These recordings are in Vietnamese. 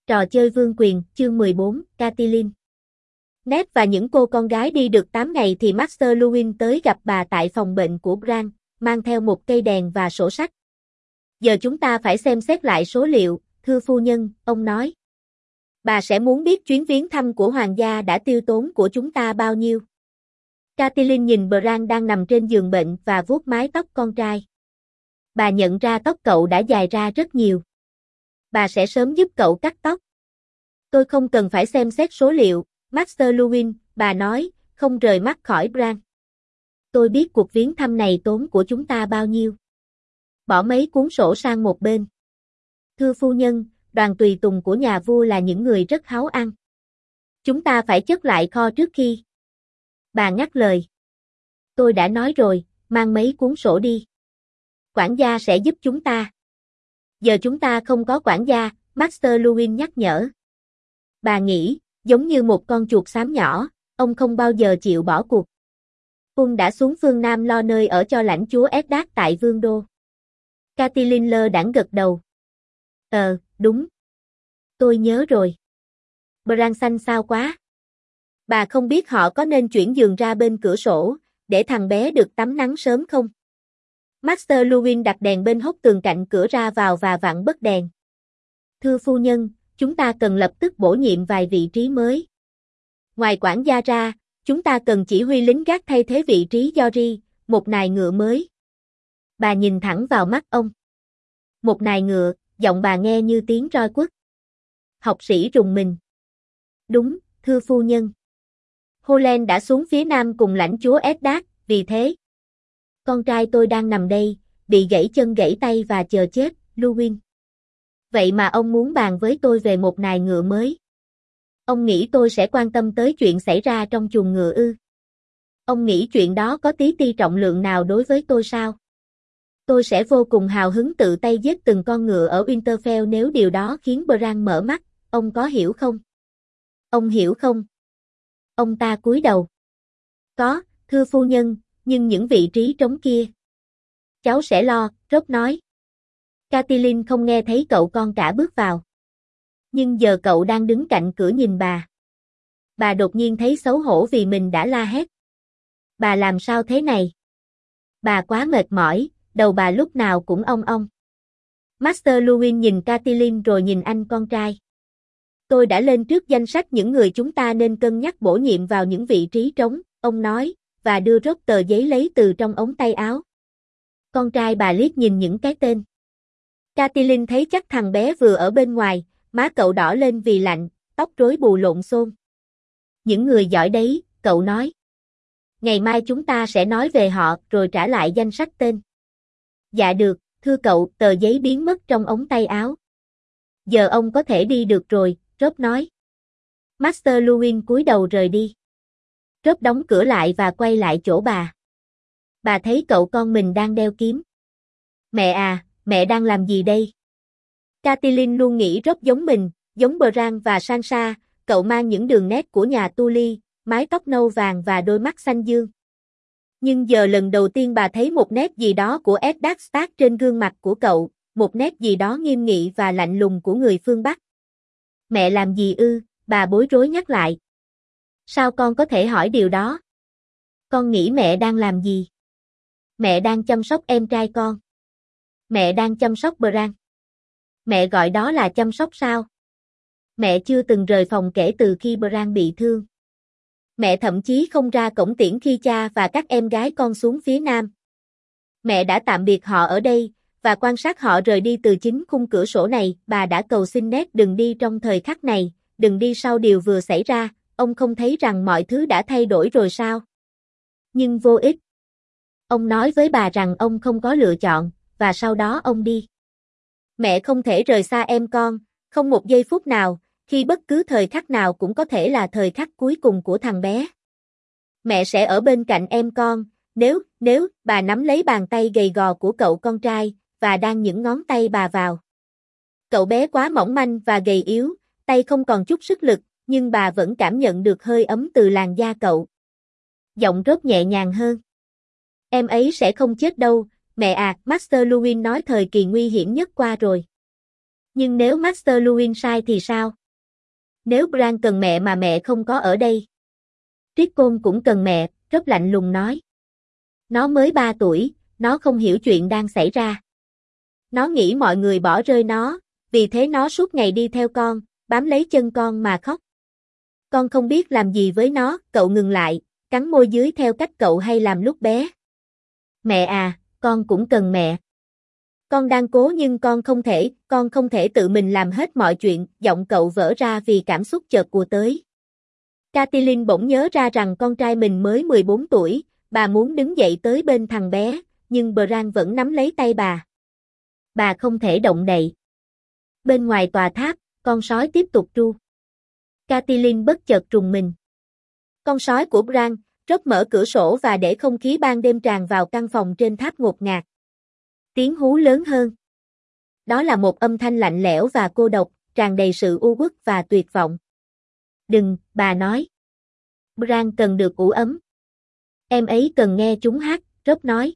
Trò chơi vương quyền, chương 14, Catelyn. Ned và những cô con gái đi được 8 ngày thì Master Luwin tới gặp bà tại phòng bệnh của Bran, mang theo một cây đèn và sổ sách. Giờ chúng ta phải xem xét lại số liệu, thưa phu nhân, ông nói. Bà sẽ muốn biết chuyến viếng thăm của hoàng gia đã tiêu tốn của chúng ta bao nhiêu. Catelyn nhìn Bran đang nằm trên giường bệnh và vuốt mái tóc con trai. Bà nhận ra tóc cậu đã dài ra rất nhiều. Bà sẽ sớm giúp cậu cắt tóc. Tôi không cần phải xem xét số liệu, Master Luwin, bà nói, không rời mắt khỏi Bran. Tôi biết cuộc viếng thăm này tốn của chúng ta bao nhiêu. Bỏ mấy cuốn sổ sang một bên. Thưa phu nhân, đoàn tùy tùng của nhà vua là những người rất háu ăn. Chúng ta phải chất lại kho trước khi. Bà ngắt lời. Tôi đã nói rồi, mang mấy cuốn sổ đi. Quản gia sẽ giúp chúng ta. Giờ chúng ta không có quản gia, Master Luwin nhắc nhở. Bà nghĩ, giống như một con chuột xám nhỏ, ông không bao giờ chịu bỏ cuộc. Quân đã xuống phương Nam lo nơi ở cho lãnh chúa Eddard tại Vương Đô. Catelyn lơ đãng gật đầu. Đúng. Tôi nhớ rồi. Bran xanh xao quá. Bà không biết họ có nên chuyển giường ra bên cửa sổ, để thằng bé được tắm nắng sớm không? Master Luwin đặt đèn bên hốc tường cạnh cửa ra vào và vặn bấc đèn. Thưa phu nhân, chúng ta cần lập tức bổ nhiệm vài vị trí mới. Ngoài quản gia ra, chúng ta cần chỉ huy lính gác thay thế vị trí Jory, một nài ngựa mới. Bà nhìn thẳng vào mắt ông. Một nài ngựa, giọng bà nghe như tiếng roi quất. Học sĩ rùng mình. Đúng, thưa phu nhân. Holen đã xuống phía nam cùng lãnh chúa Eddard, vì thế. Con trai tôi đang nằm đây, bị gãy chân gãy tay và chờ chết, Luwin. Vậy mà ông muốn bàn với tôi về một nài ngựa mới. Ông nghĩ tôi sẽ quan tâm tới chuyện xảy ra trong chuồng ngựa ư? Ông nghĩ chuyện đó có tí ti trọng lượng nào đối với tôi sao? Tôi sẽ vô cùng hào hứng tự tay giết từng con ngựa ở Winterfell nếu điều đó khiến Bran mở mắt, ông có hiểu không? Ông hiểu không? Ông ta cúi đầu. Có, thưa phu nhân, nhưng những vị trí trống kia. Cháu sẽ lo, Robb nói. Catelyn không nghe thấy cậu con cả bước vào. Nhưng giờ cậu đang đứng cạnh cửa nhìn bà. Bà đột nhiên thấy xấu hổ vì mình đã la hét. Bà làm sao thế này? Bà quá mệt mỏi, đầu bà lúc nào cũng ong ong. Master Luwin nhìn Catelyn rồi nhìn anh con trai. Tôi đã lên trước danh sách những người chúng ta nên cân nhắc bổ nhiệm vào những vị trí trống, ông nói, và đưa Robb tờ giấy lấy từ trong ống tay áo. Con trai bà liếc nhìn những cái tên. Catelyn thấy chắc thằng bé vừa ở bên ngoài, má cậu đỏ lên vì lạnh, tóc rối bù lộn xộn. Những người giỏi đấy, cậu nói. Ngày mai chúng ta sẽ nói về họ rồi trả lại danh sách tên. Dạ được, thưa cậu, tờ giấy biến mất trong ống tay áo. Giờ ông có thể đi được rồi, Robb nói. Master Luwin cúi đầu rời đi. Robb đóng cửa lại và quay lại chỗ bà. Bà thấy cậu con mình đang đeo kiếm. Mẹ à, mẹ đang làm gì đây? Catelyn luôn nghĩ Robb giống mình, giống Bran và Sansa, cậu mang những đường nét của nhà Tully, mái tóc nâu vàng và đôi mắt xanh dương. Nhưng giờ lần đầu tiên bà thấy một nét gì đó của Eddard Stark trên gương mặt của cậu, một nét gì đó nghiêm nghị và lạnh lùng của người phương Bắc. Mẹ làm gì ư? Bà bối rối nhắc lại. Sao con có thể hỏi điều đó? Con nghĩ mẹ đang làm gì? Mẹ đang chăm sóc em trai con. Mẹ đang chăm sóc Bran. Mẹ gọi đó là chăm sóc sao? Mẹ chưa từng rời phòng kể từ khi Bran bị thương. Mẹ thậm chí không ra cổng tiễn khi cha và các em gái con xuống phía nam. Mẹ đã tạm biệt họ ở đây, và quan sát họ rời đi từ chính khung cửa sổ này. Bà đã cầu xin Ned đừng đi trong thời khắc này, đừng đi sau điều vừa xảy ra, ông không thấy rằng mọi thứ đã thay đổi rồi sao? Nhưng vô ích. Ông nói với bà rằng ông không có lựa chọn, và sau đó ông đi. Mẹ không thể rời xa em con, không một giây phút nào, khi bất cứ thời khắc nào cũng có thể là thời khắc cuối cùng của thằng bé. Mẹ sẽ ở bên cạnh em con, nếu, bà nắm lấy bàn tay gầy gò của cậu con trai, và đang những ngón tay bà vào. Cậu bé quá mỏng manh và gầy yếu, tay không còn chút sức lực, nhưng bà vẫn cảm nhận được hơi ấm từ làn da cậu. Giọng Robb nhẹ nhàng hơn. Em ấy sẽ không chết đâu, mẹ à, Master Luwin nói thời kỳ nguy hiểm nhất qua rồi. Nhưng nếu Master Luwin sai thì sao? Nếu Bran cần mẹ mà mẹ không có ở đây. Rickon cũng cần mẹ, rất lạnh lùng nói. Nó mới 3 tuổi, nó không hiểu chuyện đang xảy ra. Nó nghĩ mọi người bỏ rơi nó, vì thế nó suốt ngày đi theo con, bám lấy chân con mà khóc. Con không biết làm gì với nó, cậu ngừng lại, cắn môi dưới theo cách cậu hay làm lúc bé. Mẹ à, con cũng cần mẹ. Con đang cố nhưng con không thể tự mình làm hết mọi chuyện, giọng cậu vỡ ra vì cảm xúc chợt ùa tới. Catelyn bỗng nhớ ra rằng con trai mình mới 14 tuổi, bà muốn đứng dậy tới bên thằng bé, nhưng Bran vẫn nắm lấy tay bà. Bà không thể động đậy. Bên ngoài tòa tháp, con sói tiếp tục tru. Catelyn bất chợt rùng mình. Con sói của Bran, Robb mở cửa sổ và để không khí ban đêm tràn vào căn phòng trên tháp ngột ngạt. Tiếng hú lớn hơn. Đó là một âm thanh lạnh lẽo và cô độc, tràn đầy sự u uất và tuyệt vọng. Đừng, bà nói. Bran cần được ủ ấm. Em ấy cần nghe chúng hát, Robb nói.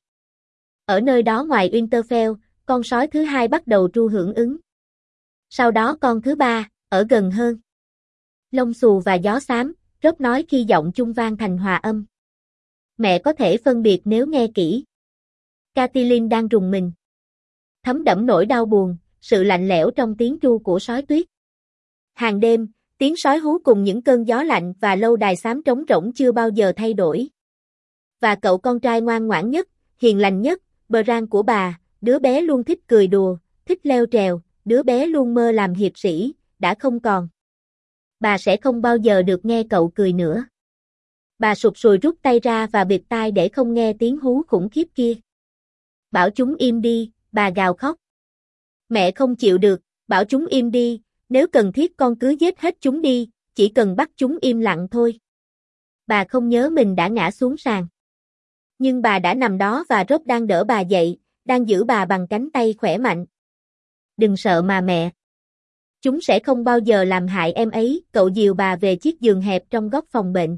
Ở nơi đó ngoài Winterfell, con sói thứ hai bắt đầu tru hưởng ứng. Sau đó con thứ ba, ở gần hơn. Lông xù và gió xám, Robb nói khi giọng chung vang thành hòa âm. Mẹ có thể phân biệt nếu nghe kỹ. Catelyn đang rùng mình. Thấm đẫm nỗi đau buồn, sự lạnh lẽo trong tiếng tru của sói tuyết. Hàng đêm, tiếng sói hú cùng những cơn gió lạnh và lâu đài xám trống rỗng chưa bao giờ thay đổi. Và cậu con trai ngoan ngoãn nhất, hiền lành nhất, Bran của bà, đứa bé luôn thích cười đùa, thích leo trèo, đứa bé luôn mơ làm hiệp sĩ, đã không còn. Bà sẽ không bao giờ được nghe cậu cười nữa. Bà sụt sùi rút tay ra và bịt tai để không nghe tiếng hú khủng khiếp kia. Bảo chúng im đi, bà gào khóc. Mẹ không chịu được, bảo chúng im đi, nếu cần thiết con cứ giết hết chúng đi, chỉ cần bắt chúng im lặng thôi. Bà không nhớ mình đã ngã xuống sàn. Nhưng bà đã nằm đó và Robb đang đỡ bà dậy, đang giữ bà bằng cánh tay khỏe mạnh. Đừng sợ mà mẹ. Chúng sẽ không bao giờ làm hại em ấy, cậu dìu bà về chiếc giường hẹp trong góc phòng bệnh.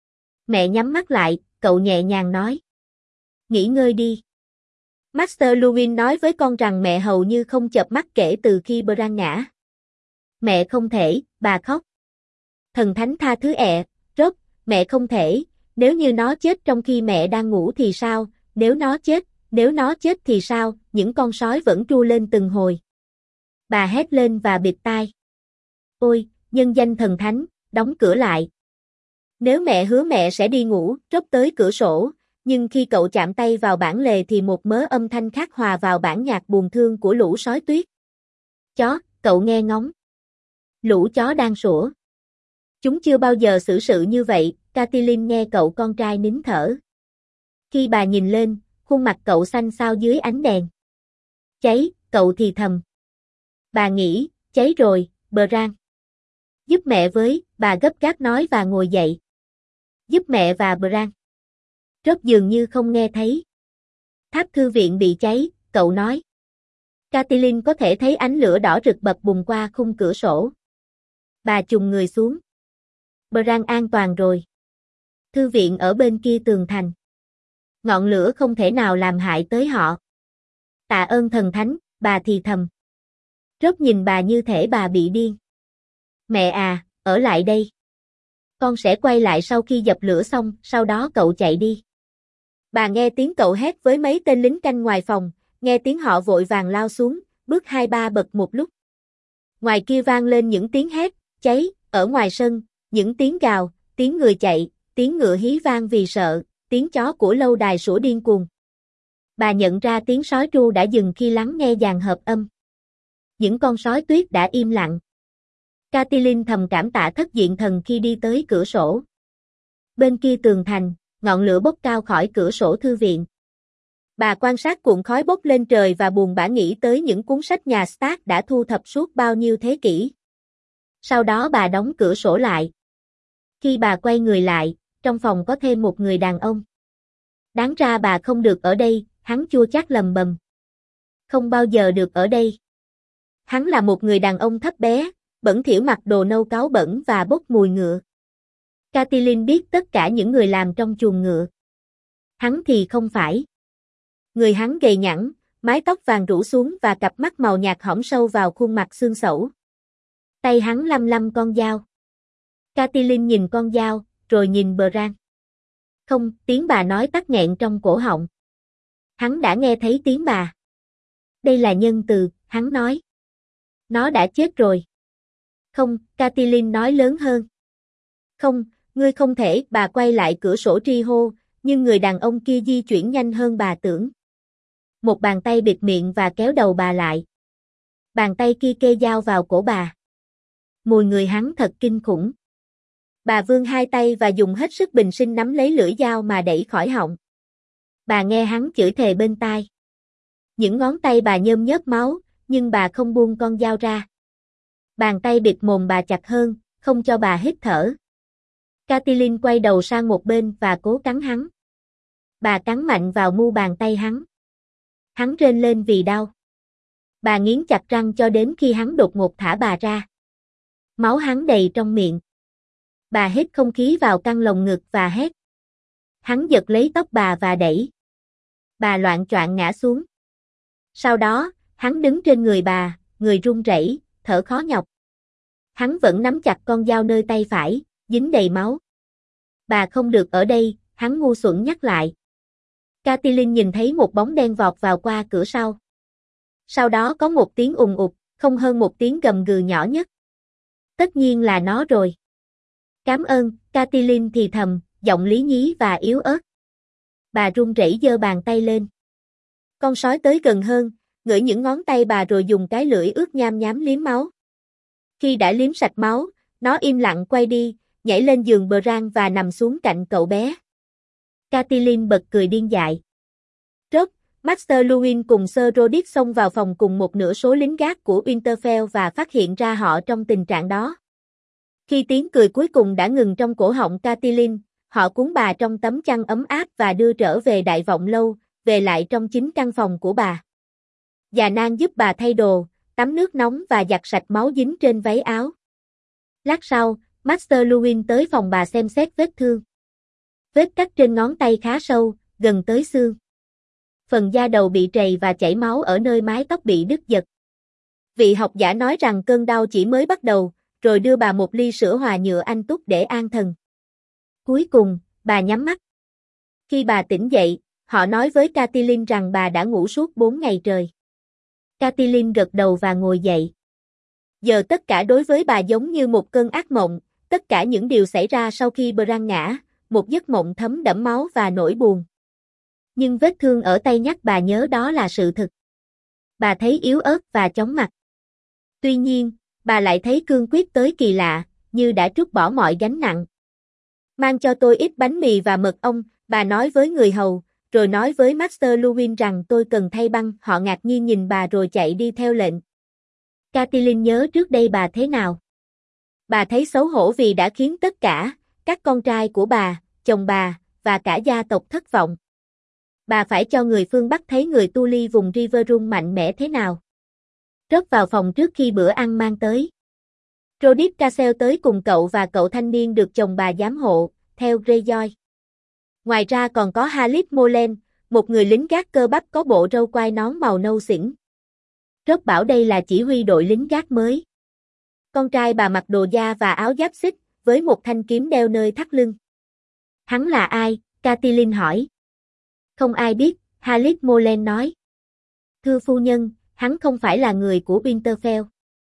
Mẹ nhắm mắt lại, cậu nhẹ nhàng nói. Nghỉ ngơi đi. Master Luwin nói với con rằng mẹ hầu như không chợp mắt kể từ khi Bran ngã. Mẹ không thể, bà khóc. Thần thánh tha thứ Robb, mẹ không thể, nếu như nó chết trong khi mẹ đang ngủ thì sao, nếu nó chết thì sao, những con sói vẫn tru lên từng hồi. Bà hét lên và bịt tai. Ôi, nhân danh thần thánh, đóng cửa lại. Nếu mẹ hứa mẹ sẽ đi ngủ, Robb tới cửa sổ, nhưng khi cậu chạm tay vào bản lề thì một mớ âm thanh khác hòa vào bản nhạc buồn thương của lũ sói tuyết. Chó, cậu nghe ngóng. Lũ chó đang sủa. Chúng chưa bao giờ xử sự như vậy, Catelyn nghe cậu con trai nín thở. Khi bà nhìn lên, khuôn mặt cậu xanh xao dưới ánh đèn. Cháy, cậu thì thầm. Bà nghĩ, cháy rồi, Bran. Giúp mẹ với, bà gấp gáp nói và ngồi dậy. Giúp mẹ và Bran. Robb dường như không nghe thấy. Tháp thư viện bị cháy, cậu nói. Catelyn có thể thấy ánh lửa đỏ rực bập bùng qua khung cửa sổ. Bà chùng người xuống. Bran an toàn rồi. Thư viện ở bên kia tường thành. Ngọn lửa không thể nào làm hại tới họ. Tạ ơn thần thánh, bà thì thầm. Robb nhìn bà như thể bà bị điên. Mẹ à, ở lại đây. Con sẽ quay lại sau khi dập lửa xong, sau đó cậu chạy đi. Bà nghe tiếng cậu hét với mấy tên lính canh ngoài phòng, nghe tiếng họ vội vàng lao xuống, bước 2-3 bậc một lúc. Ngoài kia vang lên những tiếng hét, cháy, ở ngoài sân, những tiếng gào, tiếng người chạy, tiếng ngựa hí vang vì sợ, tiếng chó của lâu đài sủa điên cuồng. Bà nhận ra tiếng sói tru đã dừng khi lắng nghe dàn hợp âm. Những con sói tuyết đã im lặng. Catelyn thầm cảm tạ thất diện thần khi đi tới cửa sổ. Bên kia tường thành, ngọn lửa bốc cao khỏi cửa sổ thư viện. Bà quan sát cuộn khói bốc lên trời và buồn bã nghĩ tới những cuốn sách nhà Stark đã thu thập suốt bao nhiêu thế kỷ. Sau đó bà đóng cửa sổ lại. Khi bà quay người lại, trong phòng có thêm một người đàn ông. Đáng ra bà không được ở đây, hắn chua chát lầm bầm. Không bao giờ được ở đây. Hắn là một người đàn ông thấp bé, bẩn thỉu mặc đồ nâu cáu bẩn và bốc mùi ngựa. Catelyn biết tất cả những người làm trong chuồng ngựa. Hắn thì không phải. Người hắn gầy nhẵn, mái tóc vàng rủ xuống và cặp mắt màu nhạt hõm sâu vào khuôn mặt xương xẩu. Tay hắn lăm lăm con dao. Catelyn nhìn con dao, rồi nhìn Bran. Không, tiếng bà nói tắc nghẹn trong cổ họng. Hắn đã nghe thấy tiếng bà. Đây là nhân từ, hắn nói. Nó đã chết rồi. Không, Catelyn nói lớn hơn. Không, ngươi không thể, bà quay lại cửa sổ tri hô, nhưng người đàn ông kia di chuyển nhanh hơn bà tưởng. Một bàn tay bịt miệng và kéo đầu bà lại. Bàn tay kia kê dao vào cổ bà. Mùi người hắn thật kinh khủng. Bà vươn hai tay và dùng hết sức bình sinh nắm lấy lưỡi dao mà đẩy khỏi họng. Bà nghe hắn chửi thề bên tai. Những ngón tay bà nhơm nhớp máu, nhưng bà không buông con dao ra. Bàn tay bịt mồm bà chặt hơn, không cho bà hít thở. Catelyn quay đầu sang một bên và cố cắn hắn. Bà cắn mạnh vào mu bàn tay hắn. Hắn rên lên vì đau. Bà nghiến chặt răng cho đến khi hắn đột ngột thả bà ra. Máu hắn đầy trong miệng. Bà hít không khí vào căng lồng ngực và hét. Hắn giật lấy tóc bà và đẩy. Bà loạng choạng ngã xuống. Sau đó, hắn đứng trên người bà, người run rẩy, thở khó nhọc. Hắn vẫn nắm chặt con dao nơi tay phải, dính đầy máu. Bà không được ở đây, hắn ngu xuẩn nhắc lại. Catelyn nhìn thấy một bóng đen vọt vào qua cửa sau. Sau đó có một tiếng ùng ục, không hơn một tiếng gầm gừ nhỏ nhất. Tất nhiên là nó rồi. Cảm ơn, Catelyn thì thầm, giọng lý nhí và yếu ớt. Bà run rẩy giơ bàn tay lên. Con sói tới gần hơn, ngửi những ngón tay bà rồi dùng cái lưỡi ướt nham nhám liếm máu. Khi đã liếm sạch máu, nó im lặng quay đi, nhảy lên giường Bran và nằm xuống cạnh cậu bé. Catelyn bật cười điên dại. Rốt, Master Luwin cùng Sir Rodick xông vào phòng cùng một nửa số lính gác của Winterfell và phát hiện ra họ trong tình trạng đó. Khi tiếng cười cuối cùng đã ngừng trong cổ họng Catelyn, họ cuốn bà trong tấm chăn ấm áp và đưa trở về Đại Vọng Lâu, về lại trong chính căn phòng của bà. Già Nan giúp bà thay đồ, tắm nước nóng và giặt sạch máu dính trên váy áo. Lát sau, Master Luwin tới phòng bà xem xét vết thương. Vết cắt trên ngón tay khá sâu, gần tới xương. Phần da đầu bị trầy và chảy máu ở nơi mái tóc bị đứt giật. Vị học giả nói rằng cơn đau chỉ mới bắt đầu, rồi đưa bà một ly sữa hòa nhựa anh túc để an thần. Cuối cùng, bà nhắm mắt. Khi bà tỉnh dậy, họ nói với Catelyn rằng bà đã ngủ suốt 4 ngày trời. Catelyn gật đầu và ngồi dậy. Giờ tất cả đối với bà giống như một cơn ác mộng, tất cả những điều xảy ra sau khi Bran ngã, một giấc mộng thấm đẫm máu và nỗi buồn. Nhưng vết thương ở tay nhắc bà nhớ đó là sự thực. Bà thấy yếu ớt và chóng mặt. Tuy nhiên, bà lại thấy cương quyết tới kỳ lạ, như đã trút bỏ mọi gánh nặng. Mang cho tôi ít bánh mì và mật ong, bà nói với người hầu, rồi nói với Master Luwin rằng tôi cần thay băng. Họ ngạc nhiên nhìn bà rồi chạy đi theo lệnh. Catelyn nhớ trước đây bà thế nào. Bà thấy xấu hổ vì đã khiến tất cả, các con trai của bà, chồng bà, và cả gia tộc thất vọng. Bà phải cho người phương Bắc thấy người Tu Ly vùng Riverrun mạnh mẽ thế nào. Rớt vào phòng trước khi bữa ăn mang tới. Rodick Cassel tới cùng cậu và cậu thanh niên được chồng bà giám hộ, theo Greyjoy. Ngoài ra còn có Halit Molen, một người lính gác cơ bắp có bộ râu quai nón màu nâu xỉn. Rớt bảo đây là chỉ huy đội lính gác mới. Con trai bà mặc đồ da và áo giáp xích, với một thanh kiếm đeo nơi thắt lưng. Hắn là ai? Catelyn hỏi. Không ai biết, Halit Molen nói. Thưa phu nhân, hắn không phải là người của Winterfell.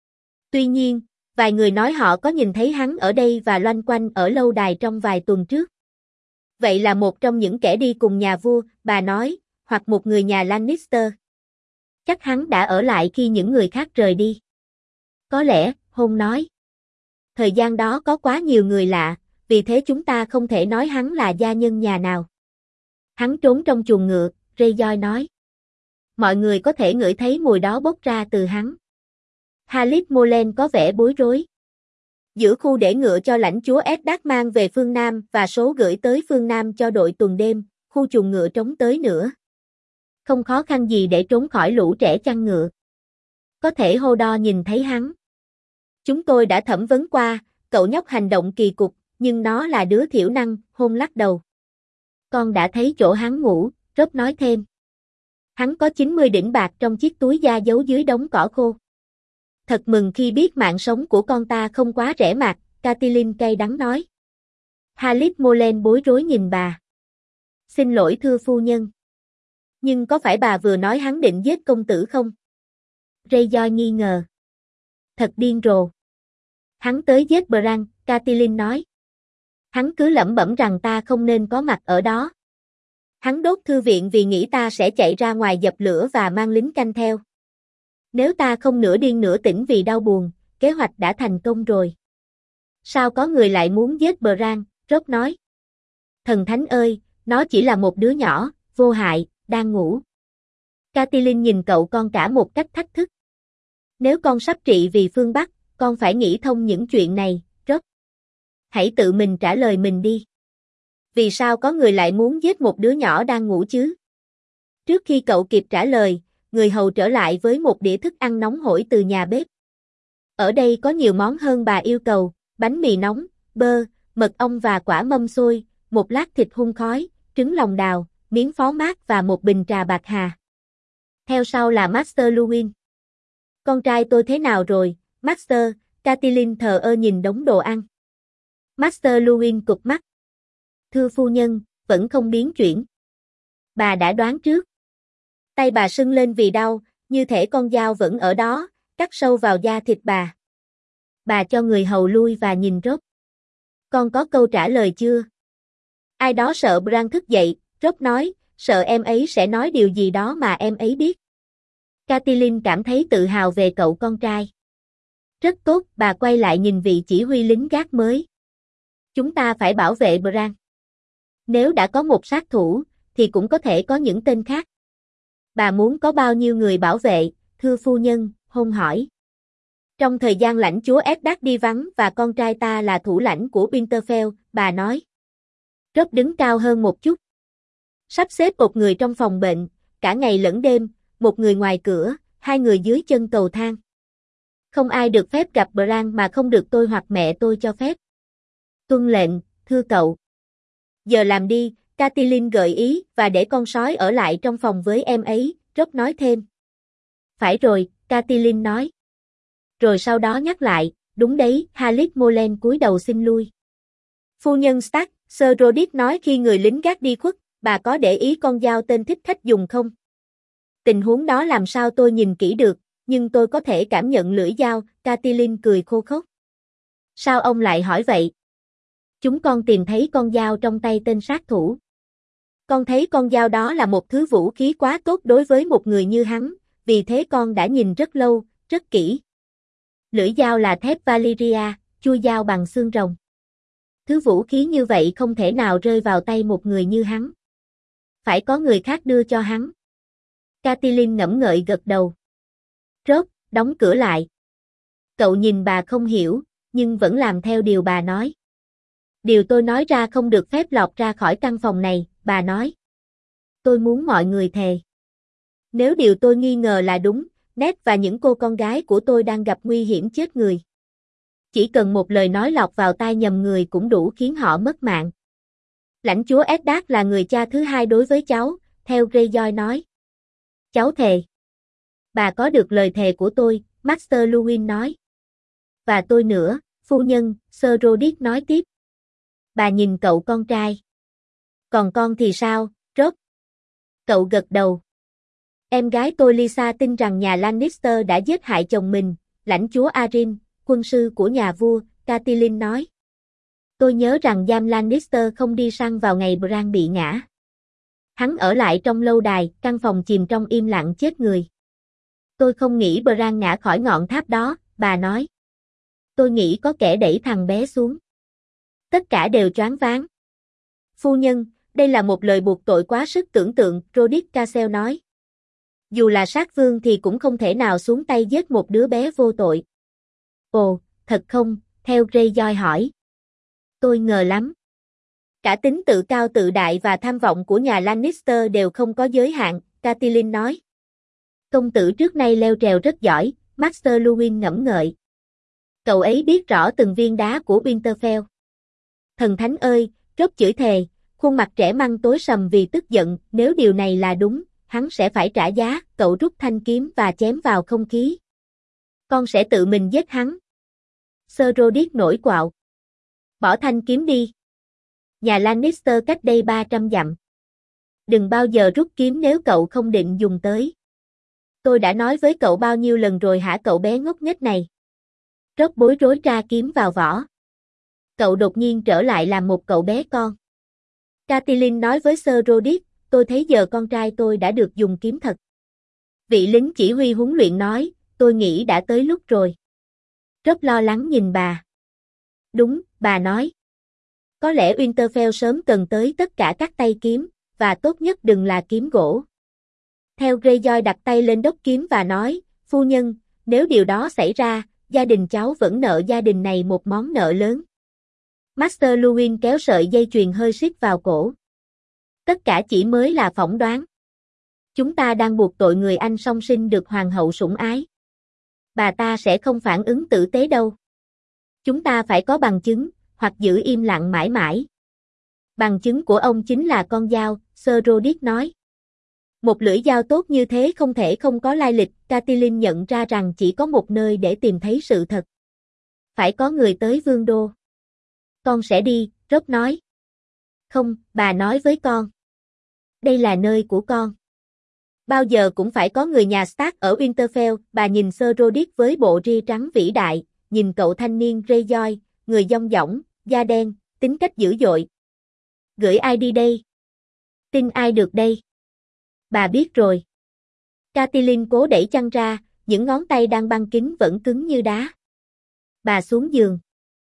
Tuy nhiên, vài người nói họ có nhìn thấy hắn ở đây và loanh quanh ở lâu đài trong vài tuần trước. Vậy là một trong những kẻ đi cùng nhà vua, bà nói, hoặc một người nhà Lannister. Chắc hắn đã ở lại khi những người khác rời đi. Có lẽ, Hôn nói. Thời gian đó có quá nhiều người lạ, vì thế chúng ta không thể nói hắn là gia nhân nhà nào. Hắn trốn trong chuồng ngựa, Greyjoy nói. Mọi người có thể ngửi thấy mùi đó bốc ra từ hắn. Halit Molen có vẻ bối rối. Giữ khu để ngựa cho lãnh chúa Eddard mang về phương Nam và số gửi tới phương Nam cho đội tuần đêm, khu chuồng ngựa trống tới nữa. Không khó khăn gì để trốn khỏi lũ trẻ chăn ngựa. Có thể Hodor nhìn thấy hắn. Chúng tôi đã thẩm vấn qua, cậu nhóc hành động kỳ cục, nhưng nó là đứa thiểu năng, Hôn lắc đầu. Con đã thấy chỗ hắn ngủ, Robb nói thêm. Hắn có 90 đỉnh bạc trong chiếc túi da giấu dưới đống cỏ khô. Thật mừng khi biết mạng sống của con ta không quá rẻ mạt, Catelyn cay đắng nói. Halit Molen bối rối nhìn bà. Xin lỗi thưa phu nhân. Nhưng có phải bà vừa nói hắn định giết công tử không? Greyjoy nghi ngờ. Thật điên rồ. Hắn tới giết Bran, Catelyn nói. Hắn cứ lẩm bẩm rằng ta không nên có mặt ở đó. Hắn đốt thư viện vì nghĩ ta sẽ chạy ra ngoài dập lửa và mang lính canh theo. Nếu ta không nửa điên nửa tỉnh vì đau buồn, kế hoạch đã thành công rồi. Sao có người lại muốn giết Bran? Robb nói. Thần thánh ơi, nó chỉ là một đứa nhỏ, vô hại, đang ngủ. Catelyn nhìn cậu con cả một cách thách thức. Nếu con sắp trị vì phương Bắc, con phải nghĩ thông những chuyện này, Robb. Hãy tự mình trả lời mình đi. Vì sao có người lại muốn giết một đứa nhỏ đang ngủ chứ? Trước khi cậu kịp trả lời, người hầu trở lại với một đĩa thức ăn nóng hổi từ nhà bếp. Ở đây có nhiều món hơn bà yêu cầu, bánh mì nóng, bơ, mật ong và quả mâm xôi, một lát thịt hun khói, trứng lòng đào, miếng phó mát và một bình trà bạc hà. Theo sau là Master Luwin. Con trai tôi thế nào rồi, Master? Catelyn thờ ơ nhìn đống đồ ăn. Master Luwin cụp mắt. Thưa phu nhân, vẫn không biến chuyển. Bà đã đoán trước. Tay bà sưng lên vì đau, như thể con dao vẫn ở đó, cắt sâu vào da thịt bà. Bà cho người hầu lui và nhìn Robb. Con có câu trả lời chưa? Ai đó sợ Bran thức dậy, Robb nói, sợ em ấy sẽ nói điều gì đó mà em ấy biết. Catelyn cảm thấy tự hào về cậu con trai. Rất tốt, bà quay lại nhìn vị chỉ huy lính gác mới. Chúng ta phải bảo vệ Bran. Nếu đã có một sát thủ, thì cũng có thể có những tên khác. Bà muốn có bao nhiêu người bảo vệ, thưa phu nhân? Hôn hỏi. Trong thời gian lãnh chúa Eddard đi vắng và con trai ta là thủ lãnh của Winterfell, bà nói. Robb đứng cao hơn một chút. Sắp xếp một người trong phòng bệnh, cả ngày lẫn đêm, một người ngoài cửa, hai người dưới chân cầu thang. Không ai được phép gặp Bran mà không được tôi hoặc mẹ tôi cho phép. Tuân lệnh, thưa cậu. Giờ làm đi, Catelyn gợi ý, và để con sói ở lại trong phòng với em ấy, Robb nói thêm. Phải rồi, Catelyn nói. Rồi sau đó nhắc lại, đúng đấy, Halit Molen cúi đầu xin lui. Phu nhân Stark, Sir Rodrik nói khi người lính gác đi khuất, bà có để ý con dao tên thích khách dùng không? Tình huống đó làm sao tôi nhìn kỹ được, nhưng tôi có thể cảm nhận lưỡi dao, Catelyn cười khô khốc. Sao ông lại hỏi vậy? Chúng con tìm thấy con dao trong tay tên sát thủ. Con thấy con dao đó là một thứ vũ khí quá tốt đối với một người như hắn, vì thế con đã nhìn rất lâu, rất kỹ. Lưỡi dao là thép Valyria, chui dao bằng xương rồng. Thứ vũ khí như vậy không thể nào rơi vào tay một người như hắn. Phải có người khác đưa cho hắn. Catelyn ngẫm ngợi gật đầu. Robb, đóng cửa lại. Cậu nhìn bà không hiểu, nhưng vẫn làm theo điều bà nói. Điều tôi nói ra không được phép lọt ra khỏi căn phòng này, bà nói. Tôi muốn mọi người thề. Nếu điều tôi nghi ngờ là đúng, Ned và những cô con gái của tôi đang gặp nguy hiểm chết người. Chỉ cần một lời nói lọt vào tai nhầm người cũng đủ khiến họ mất mạng. Lãnh chúa Eddard là người cha thứ hai đối với cháu, theo Greyjoy nói. Cháu thề. Bà có được lời thề của tôi, Master Luwin nói. Và tôi nữa, phu nhân, Sir Rodrik nói tiếp. Bà nhìn cậu con trai. Còn con thì sao, Robb? Cậu gật đầu. Em gái tôi Lisa tin rằng nhà Lannister đã giết hại chồng mình, lãnh chúa Arryn, quân sư của nhà vua, Catelyn nói. Tôi nhớ rằng Jaime Lannister không đi săn vào ngày Bran bị ngã. Hắn ở lại trong lâu đài, căn phòng chìm trong im lặng chết người. Tôi không nghĩ Bran ngã khỏi ngọn tháp đó, bà nói. Tôi nghĩ có kẻ đẩy thằng bé xuống. Tất cả đều choáng váng. Phu nhân, đây là một lời buộc tội quá sức tưởng tượng, Rodrik Cassel nói. Dù là sát vương thì cũng không thể nào xuống tay giết một đứa bé vô tội. Ồ, thật không? Theo Greyjoy hỏi. Tôi ngờ lắm. Cả tính tự cao tự đại và tham vọng của nhà Lannister đều không có giới hạn, Catelyn nói. Công tử trước nay leo trèo rất giỏi, Master Luwin ngẫm ngợi. Cậu ấy biết rõ từng viên đá của Winterfell. Thần thánh ơi, Robb chửi thề, khuôn mặt trẻ măng tối sầm vì tức giận, nếu điều này là đúng, hắn sẽ phải trả giá, cậu rút thanh kiếm và chém vào không khí. Con sẽ tự mình giết hắn. Sir Rodrik nổi quạo. Bỏ thanh kiếm đi. Nhà Lannister cách đây 300 dặm. Đừng bao giờ rút kiếm nếu cậu không định dùng tới. Tôi đã nói với cậu bao nhiêu lần rồi hả cậu bé ngốc nghếch này. Robb bối rối tra kiếm vào vỏ. Cậu đột nhiên trở lại làm một cậu bé con. Catelyn nói với Sir Rodrik, tôi thấy giờ con trai tôi đã được dùng kiếm thật. Vị lính chỉ huy huấn luyện nói, tôi nghĩ đã tới lúc rồi. Robb lo lắng nhìn bà. Đúng, bà nói. Có lẽ Winterfell sớm cần tới tất cả các tay kiếm, và tốt nhất đừng là kiếm gỗ. Theo Greyjoy đặt tay lên đốc kiếm và nói, phu nhân, nếu điều đó xảy ra, gia đình cháu vẫn nợ gia đình này một món nợ lớn. Master Luwin kéo sợi dây chuyền hơi siết vào cổ. Tất cả chỉ mới là phỏng đoán. Chúng ta đang buộc tội người anh song sinh được hoàng hậu sủng ái. Bà ta sẽ không phản ứng tử tế đâu. Chúng ta phải có bằng chứng, hoặc giữ im lặng mãi mãi. Bằng chứng của ông chính là con dao, Sir Rodrik nói. Một lưỡi dao tốt như thế không thể không có lai lịch, Catelyn nhận ra rằng chỉ có một nơi để tìm thấy sự thật. Phải có người tới Vương Đô. Con sẽ đi, Robb nói. Không, bà nói với con. Đây là nơi của con. Bao giờ cũng phải có người nhà Stark ở Winterfell, bà nhìn Sir Rodrik với bộ ria trắng vĩ đại, nhìn cậu thanh niên Greyjoy, người dong dỏng, da đen, tính cách dữ dội. Gửi ai đi đây? Tin ai được đây? Bà biết rồi. Catelyn cố đẩy chăn ra, những ngón tay đang băng kín vẫn cứng như đá. Bà xuống giường.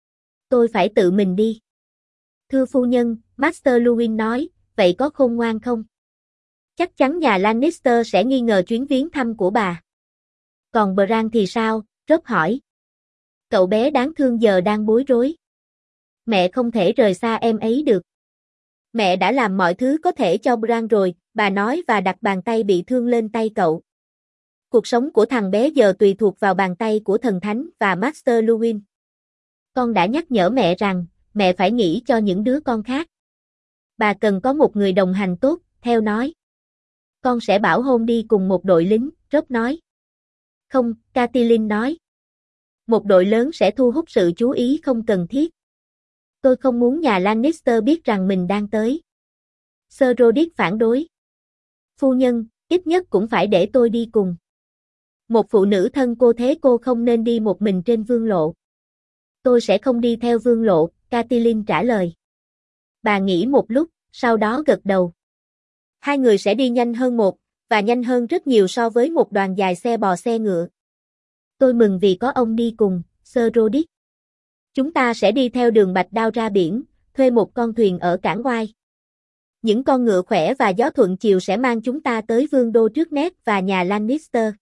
Tôi phải tự mình đi. Thưa phu nhân, Master Luwin nói, vậy có khôn ngoan không? Chắc chắn nhà Lannister sẽ nghi ngờ chuyến viếng thăm của bà. Còn Bran thì sao? Robb hỏi. Cậu bé đáng thương giờ đang bối rối. Mẹ không thể rời xa em ấy được. Mẹ đã làm mọi thứ có thể cho Bran rồi, bà nói và đặt bàn tay bị thương lên tay cậu. Cuộc sống của thằng bé giờ tùy thuộc vào bàn tay của thần thánh và Master Luwin. Con đã nhắc nhở mẹ rằng, mẹ phải nghĩ cho những đứa con khác. Bà cần có một người đồng hành tốt, theo nói. Con sẽ bảo hôn đi cùng một đội lính, Robb nói. Không, Catelyn nói. Một đội lớn sẽ thu hút sự chú ý không cần thiết. Tôi không muốn nhà Lannister biết rằng mình đang tới. Sir Rodrik phản đối. Phu nhân, ít nhất cũng phải để tôi đi cùng. Một phụ nữ thân cô thế cô không nên đi một mình trên vương lộ. Tôi sẽ không đi theo vương lộ, Catelyn trả lời. Bà nghĩ một lúc, sau đó gật đầu. Hai người sẽ đi nhanh hơn và nhanh hơn rất nhiều so với một đoàn dài xe bò xe ngựa. Tôi mừng vì có ông đi cùng, Sir Rodrik. Chúng ta sẽ đi theo đường Bạch Đao ra biển, thuê một con thuyền ở cảng Oai. Những con ngựa khỏe và gió thuận chiều sẽ mang chúng ta tới Vương đô trước Ned và nhà Lannister.